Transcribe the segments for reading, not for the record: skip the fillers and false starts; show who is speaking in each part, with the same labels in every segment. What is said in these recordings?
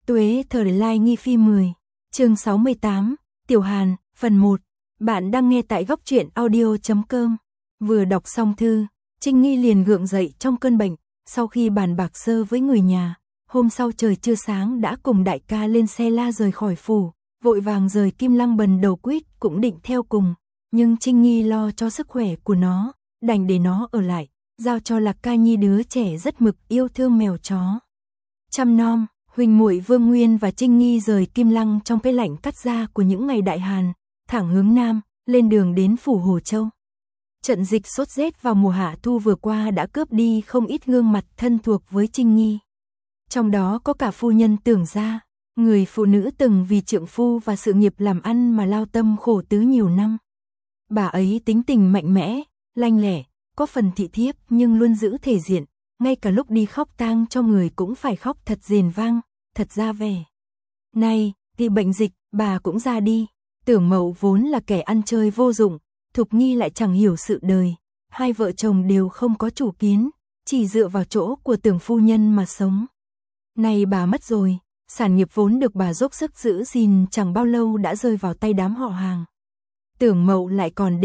Speaker 1: Tuế thời lai nghi phi 10, chương 68, Tiểu Hàn, phần 1. Bạn đang nghe tại góc truyện audio.com. Vừa đọc xong thư, Trinh Nghi liền gượng dậy trong cơn bệnh, sau khi bàn bạc sơ với người nhà, hôm sau trời chưa sáng đã cùng đại ca lên xe la rời khỏi phủ, vội vàng rời Kim Lăng Bần đầu quýt cũng định theo cùng, nhưng Trinh Nghi lo cho sức khỏe của nó, đành để nó ở lại, giao cho Lạc Ca Nhi đứa trẻ rất mực yêu thương mèo chó. Chăm nom, huynh muội Vương Nguyên và Trinh Nghi rời Kim Lăng trong cái lạnh cắt da của những ngày đại hàn, thẳng hướng nam, lên đường đến phủ Hồ Châu. Trận dịch sốt rét vào mùa hạ thu vừa qua đã cướp đi không ít gương mặt thân thuộc với Trinh Nghi. Trong đó có cả phu nhân Tưởng Gia, người phụ nữ từng vì trượng phu và sự nghiệp làm ăn mà lao tâm khổ tứ nhiều năm. Bà ấy tính tình mạnh mẽ, lanh lẻ, có phần thị thiếp nhưng luôn giữ thể diện, ngay cả lúc đi khóc tang cho người cũng phải khóc thật rền vang, thật ra vẻ. Này, vì bệnh dịch, bà cũng ra đi. Tưởng Mậu vốn là kẻ ăn chơi vô dụng, Thục Nghi lại chẳng hiểu sự đời, hai vợ chồng đều không có chủ kiến, chỉ dựa vào chỗ của Tưởng phu nhân mà sống. Này bà mất rồi, sản nghiệp vốn được bà dốc sức giữ gìn chẳng bao lâu đã rơi vào tay đám họ hàng. Tưởng Mậu lại còn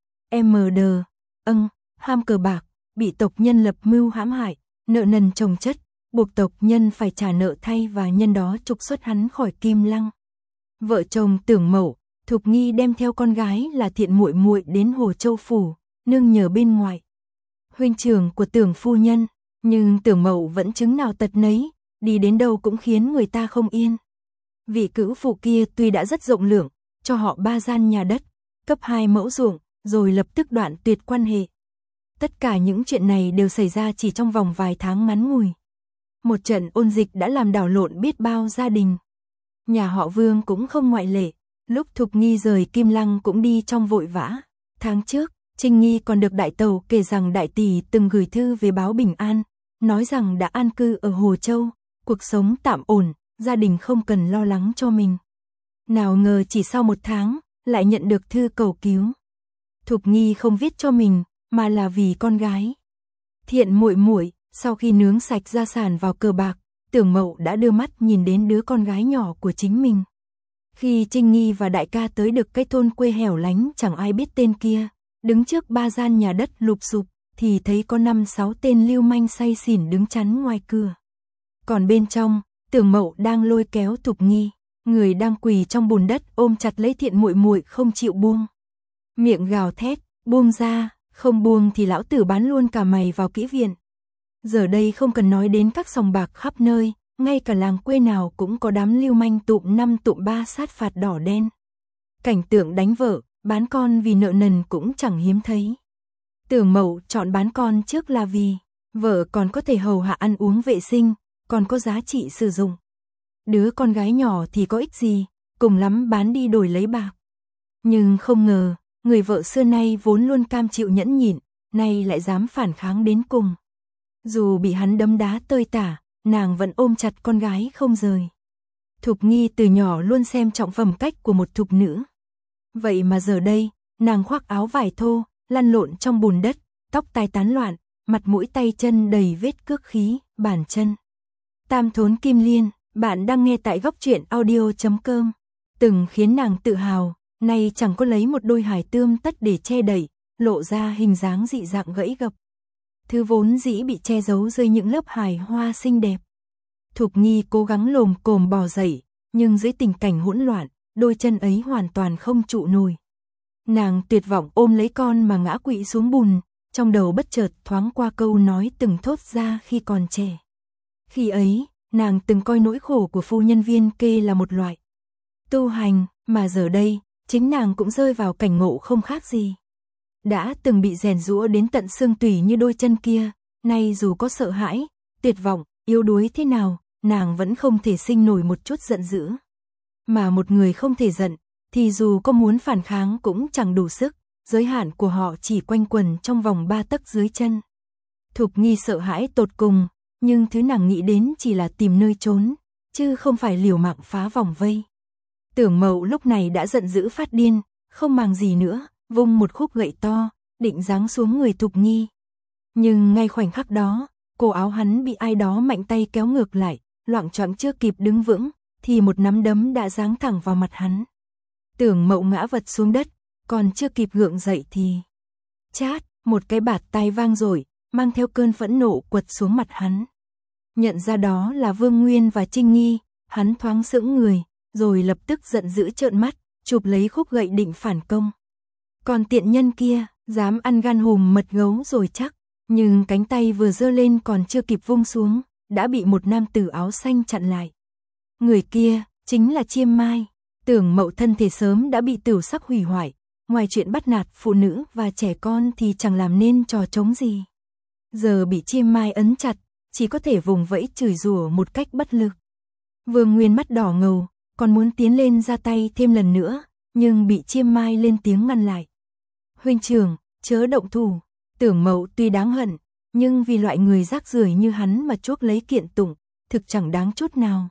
Speaker 1: ham cờ bạc, bị tộc nhân lập mưu hãm hại, nợ nần chồng chất, buộc tộc nhân phải trả nợ thay và nhân đó trục xuất hắn khỏi Kim Lăng. Vợ chồng Tưởng Mậu, Thục Nghi đem theo con gái là Thiện muội muội đến Hồ Châu phủ, nương nhờ bên ngoài. Huynh trưởng của Tưởng phu nhân, nhưng Tưởng Mậu vẫn chứng nào tật nấy, đi đến đâu cũng khiến người ta không yên. Vị cữu phụ kia tuy đã rất rộng lượng, cho họ 3 gian nhà đất, cấp 2 mẫu ruộng, rồi lập tức đoạn tuyệt quan hệ. Tất cả những chuyện này đều xảy ra chỉ trong vòng vài tháng ngắn ngủi. Một trận ôn dịch đã làm đảo lộn biết bao gia đình. Nhà họ Vương cũng không ngoại lệ, lúc Thục Nghi rời Kim Lăng cũng đi trong vội vã. Tháng trước, Trinh Nghi còn được đại tàu kể rằng đại tỷ từng gửi thư về báo bình an, nói rằng đã an cư ở Hồ Châu, cuộc sống tạm ổn, gia đình không cần lo lắng cho mình. Nào ngờ chỉ sau 1 tháng, lại nhận được thư cầu cứu. Thục Nghi không viết cho mình, mà là vì con gái. Thiện muội muội, sau khi nướng sạch gia sản vào cờ bạc, Tưởng Mậu đã đưa mắt nhìn đến đứa con gái nhỏ của chính mình. Khi Trinh Nghi và đại ca tới được cái thôn quê hẻo lánh chẳng ai biết tên kia, đứng trước 3 gian nhà đất lụp xụp, thì thấy có 5-6 tên lưu manh say xỉn đứng chắn ngoài cửa. Còn bên trong, Tưởng Mậu đang lôi kéo Thục Nghi, người đang quỳ trong bùn đất ôm chặt lấy Thiện muội muội không chịu buông. Miệng gào thét, buông ra, không buông thì lão tử bán luôn cả mày vào kỹ viện. Giờ đây không cần nói đến các sòng bạc khắp nơi, ngay cả làng quê nào cũng có đám lưu manh tụm 5 tụm 3 sát phạt đỏ đen. Cảnh tượng đánh vợ, bán con vì nợ nần cũng chẳng hiếm thấy. Tưởng Mậu chọn bán con trước là vì vợ còn có thể hầu hạ ăn uống vệ sinh, còn có giá trị sử dụng. Đứa con gái nhỏ thì có ích gì, cùng lắm bán đi đổi lấy bạc. Nhưng không ngờ, người vợ xưa nay vốn luôn cam chịu nhẫn nhịn, nay lại dám phản kháng đến cùng. Dù bị hắn đấm đá tơi tả, nàng vẫn ôm chặt con gái không rời. Thục Nghi từ nhỏ luôn xem trọng phẩm cách của một thục nữ. Vậy mà giờ đây, nàng khoác áo vải thô, lăn lộn trong bùn đất, tóc tai tán loạn, mặt mũi tay chân đầy vết cước khí, bàn chân. Tam thốn kim liên, bạn đang nghe tại góc truyện audio.com. Từng khiến nàng tự hào, nay chẳng có lấy một đôi hài tươm tất để che đậy, lộ ra hình dáng dị dạng gãy gập. Thứ vốn dĩ bị che giấu dưới những lớp hài hoa xinh đẹp. Thục Nghi cố gắng lồm cồm bò dậy, nhưng dưới tình cảnh hỗn loạn, đôi chân ấy hoàn toàn không trụ nổi. Nàng tuyệt vọng ôm lấy con mà ngã quỵ xuống bùn, trong đầu bất chợt thoáng qua câu nói từng thốt ra khi còn trẻ. Khi ấy, nàng từng coi nỗi khổ của phu nhân Viên Kê là một loại tu hành, mà giờ đây, chính nàng cũng rơi vào cảnh ngộ không khác gì. Đã từng bị rèn giũa đến tận xương tủy như đôi chân kia, nay dù có sợ hãi, tuyệt vọng, yếu đuối thế nào, nàng vẫn không thể sinh nổi một chút giận dữ. Mà một người không thể giận, thì dù có muốn phản kháng cũng chẳng đủ sức, giới hạn của họ chỉ quanh quẩn trong vòng 3 tấc dưới chân. Thục Nghi sợ hãi tột cùng, nhưng thứ nàng nghĩ đến chỉ là tìm nơi trốn, chứ không phải liều mạng phá vòng vây. Tưởng Mậu lúc này đã giận dữ phát điên, không màng gì nữa, vung một khúc gậy to, định giáng xuống người Thục Nghi. Nhưng ngay khoảnh khắc đó, cổ áo hắn bị ai đó mạnh tay kéo ngược lại, loạng choạng chưa kịp đứng vững, thì một nắm đấm đã giáng thẳng vào mặt hắn. Tưởng Mậu ngã vật xuống đất, còn chưa kịp gượng dậy thì chát, một cái bạt tai vang dội, mang theo cơn phẫn nộ quật xuống mặt hắn. Nhận ra đó là Vương Nguyên và Trinh Nghi, hắn thoáng sững người, rồi lập tức giận dữ trợn mắt, chụp lấy khúc gậy định phản công. Còn tiện nhân kia, dám ăn gan hùm mật gấu rồi chắc, nhưng cánh tay vừa giơ lên còn chưa kịp vung xuống, đã bị một nam tử áo xanh chặn lại. Người kia, chính là Chiêm Mai. Tưởng Mậu thân thể sớm đã bị tửu sắc hủy hoại, ngoài chuyện bắt nạt phụ nữ và trẻ con thì chẳng làm nên trò trống gì. Giờ bị Chiêm Mai ấn chặt, chỉ có thể vùng vẫy chửi rủa một cách bất lực. Vương Nguyên mắt đỏ ngầu, còn muốn tiến lên ra tay thêm lần nữa, nhưng bị Chiêm Mai lên tiếng ngăn lại. Huynh trưởng, chớ động thủ. Tưởng Mậu tuy đáng hận, nhưng vì loại người rác rưởi như hắn mà chuốc lấy kiện tụng, thực chẳng đáng chút nào.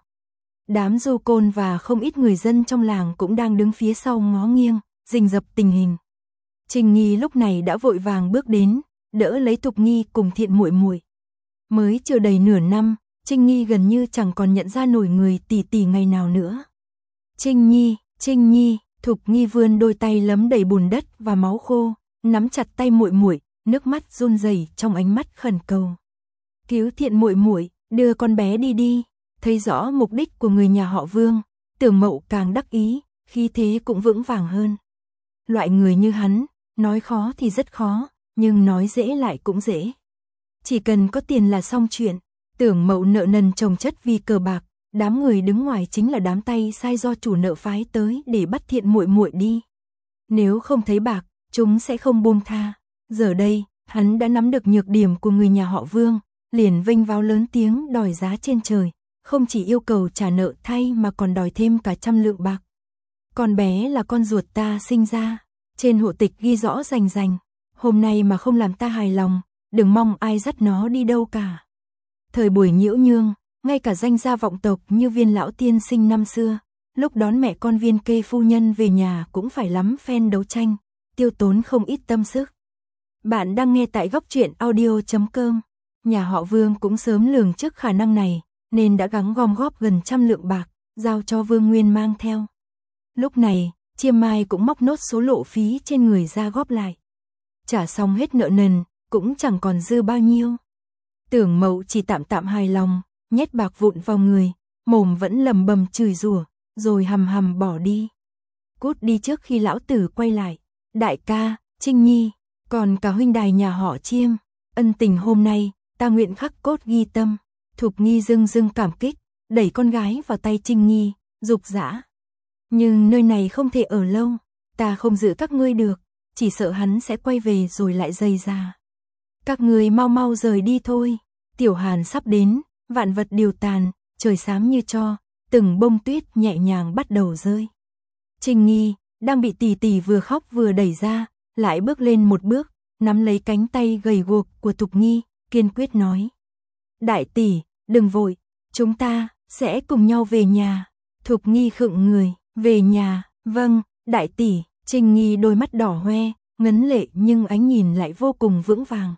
Speaker 1: Đám du côn và không ít người dân trong làng cũng đang đứng phía sau ngó nghiêng, rình rập tình hình. Trình Nghi lúc này đã vội vàng bước đến, đỡ lấy Thục Nghi cùng Thiện muội muội. Mới chưa đầy nửa năm, Trinh Nghi gần như chẳng còn nhận ra nổi người tỷ tỷ ngày nào nữa. Trinh Nhi, Thục Nghi vươn đôi tay lấm đầy bùn đất và máu khô, nắm chặt tay muội muội, nước mắt run rẩy trong ánh mắt khẩn cầu. Cứu Thiện muội muội, đưa con bé đi. Thấy rõ mục đích của người nhà họ Vương, Tưởng Mậu càng đắc ý, khí thế cũng vững vàng hơn. Loại người như hắn, nói khó thì rất khó, nhưng nói dễ lại cũng dễ. Chỉ cần có tiền là xong chuyện. Tưởng Mậu nợ nần chồng chất vì cờ bạc, đám người đứng ngoài chính là đám tay sai do chủ nợ phái tới để bắt Thiện muội muội đi. Nếu không thấy bạc, chúng sẽ không buông tha. Giờ đây, hắn đã nắm được nhược điểm của người nhà họ Vương, liền vênh váo lớn tiếng đòi giá trên trời, không chỉ yêu cầu trả nợ thay mà còn đòi thêm cả 100 lượng bạc. Con bé là con ruột ta sinh ra, trên hộ tịch ghi rõ rành rành, hôm nay mà không làm ta hài lòng, đừng mong ai dắt nó đi đâu cả. Thời buổi Nhiễu Nhương, ngay cả danh gia vọng tộc như Viên lão tiên sinh năm xưa, lúc đón mẹ con Viên Kê phu nhân về nhà cũng phải lắm phen đấu tranh, tiêu tốn không ít tâm sức. Bạn đang nghe tại góc truyện audio.com. Nhà họ Vương cũng sớm lường trước khả năng này, nên đã gắng gom góp gần 100 lượng bạc, giao cho Vương Nguyên mang theo. Lúc này, Chiêm Mai cũng móc nốt số lộ phí trên người ra góp lại. Trả xong hết nợ nần, cũng chẳng còn dư bao nhiêu. Tưởng Mậu chỉ tạm hài lòng, nhét bạc vụn vào người, mồm vẫn lầm bầm chửi rủa, rồi hầm bỏ đi. Cút đi trước khi lão tử quay lại. Đại ca, Trinh Nhi, còn cả huynh đài nhà họ Chiêm, ân tình hôm nay, ta nguyện khắc cốt ghi tâm. Thục Nghi dưng cảm kích, đẩy con gái vào tay Trinh Nhi, dục dã. Nhưng nơi này không thể ở lâu, ta không giữ các ngươi được, chỉ sợ hắn sẽ quay về rồi lại dây ra. Các ngươi mau rời đi thôi, Tiểu Hàn sắp đến, vạn vật điều tàn, trời xám như tro, từng bông tuyết nhẹ nhàng bắt đầu rơi. Trinh Nghi, đang bị tỷ tỷ vừa khóc vừa đẩy ra, lại bước lên một bước, nắm lấy cánh tay gầy guộc của Thục Nghi, kiên quyết nói. Đại tỷ, đừng vội, chúng ta sẽ cùng nhau về nhà. Thục Nghi khựng người, về nhà, vâng, đại tỷ. Trinh Nghi đôi mắt đỏ hoe, ngấn lệ nhưng ánh nhìn lại vô cùng vững vàng.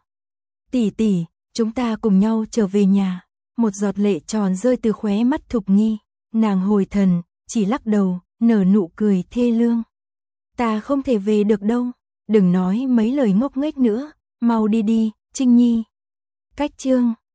Speaker 1: Tỷ, chúng ta cùng nhau trở về nhà. Một giọt lệ tròn rơi từ khóe mắt Thục Nghi, nàng hồi thần, chỉ lắc đầu, nở nụ cười thê lương. Ta không thể về được đâu, đừng nói mấy lời ngốc nghếch nữa, mau đi, Trinh Nhi. Cách chương